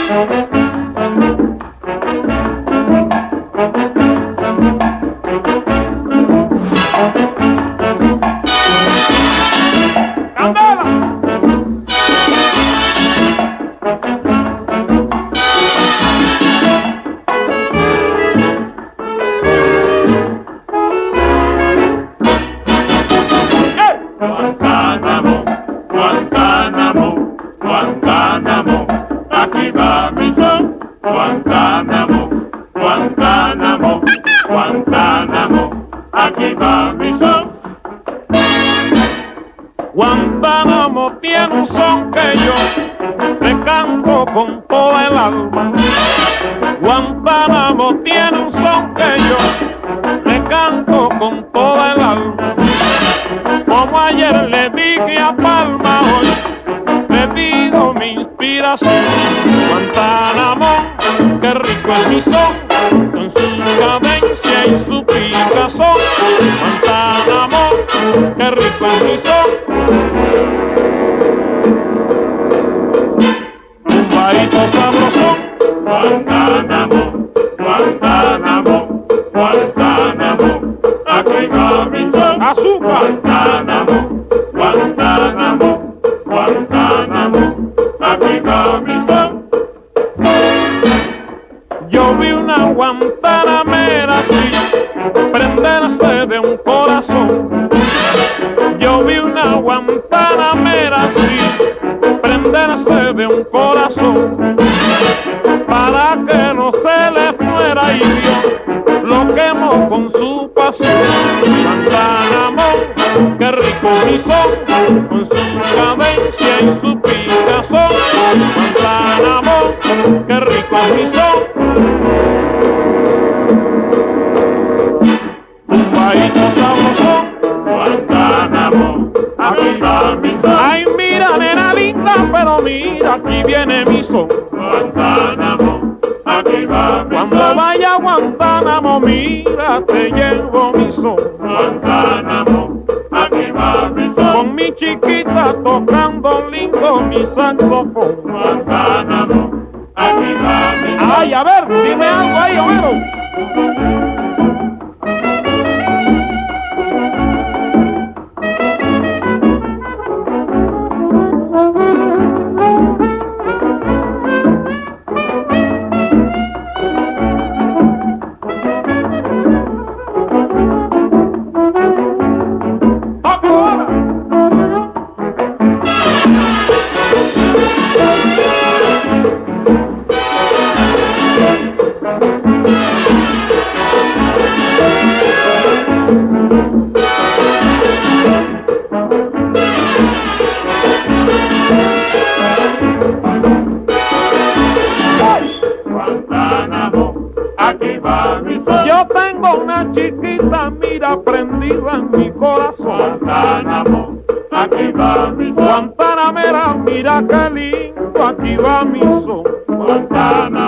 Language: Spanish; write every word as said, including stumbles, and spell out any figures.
Guantánamo, Guantánamo, Guantánamo, aquí va mi son. Guantánamo, Guantánamo, Guantánamo, aquí va mi son. Guantánamo tiene un son que yo te canto con toda el alma. Guantánamo tiene un son que yo le canto con toda el alma. Como ayer le dije a Palma, hoy le pido mi inspiración. Guantánamo, qué rico es mi son, con su cadencia y su picazón. Guantánamo, qué rico es mi son. Un baito sabrosón. Guantánamo, Guantánamo, Guantánamo, aquí va mi son. Azúcar. Guantánamo, Guantánamo, Guantánamo, aquí va mi son. Yo vi una guantanamera así prenderse de un corazón. Yo vi una guantanamera así prenderse de un corazón, para que no se le fuera y vio lo quemó con su pasión. Guantánamo, qué rico mi son, con su cadencia y su picazón. Guantánamo, qué rico mi son. Un baito sabrosón. Guantánamo, aquí va mi son. Ay, mira, nena linda, pero mira, aquí viene mi son. Guantánamo, aquí va mi Cuando son. vaya a Guantánamo, mira, te llevo mi son. Guantánamo, aquí va mi son. Con mi chiquita tocando lindo mi saxofón. Guantánamo, aquí va mi son. Ay, a ver, dime algo ahí, Homero. Guantánamo, aquí va mi son. Yo tengo una chiquita, mira, prendida en mi corazón. Guantánamo, aquí va mi son. Guantanamera, mira qué lindo, aquí va mi son. Guantánamo.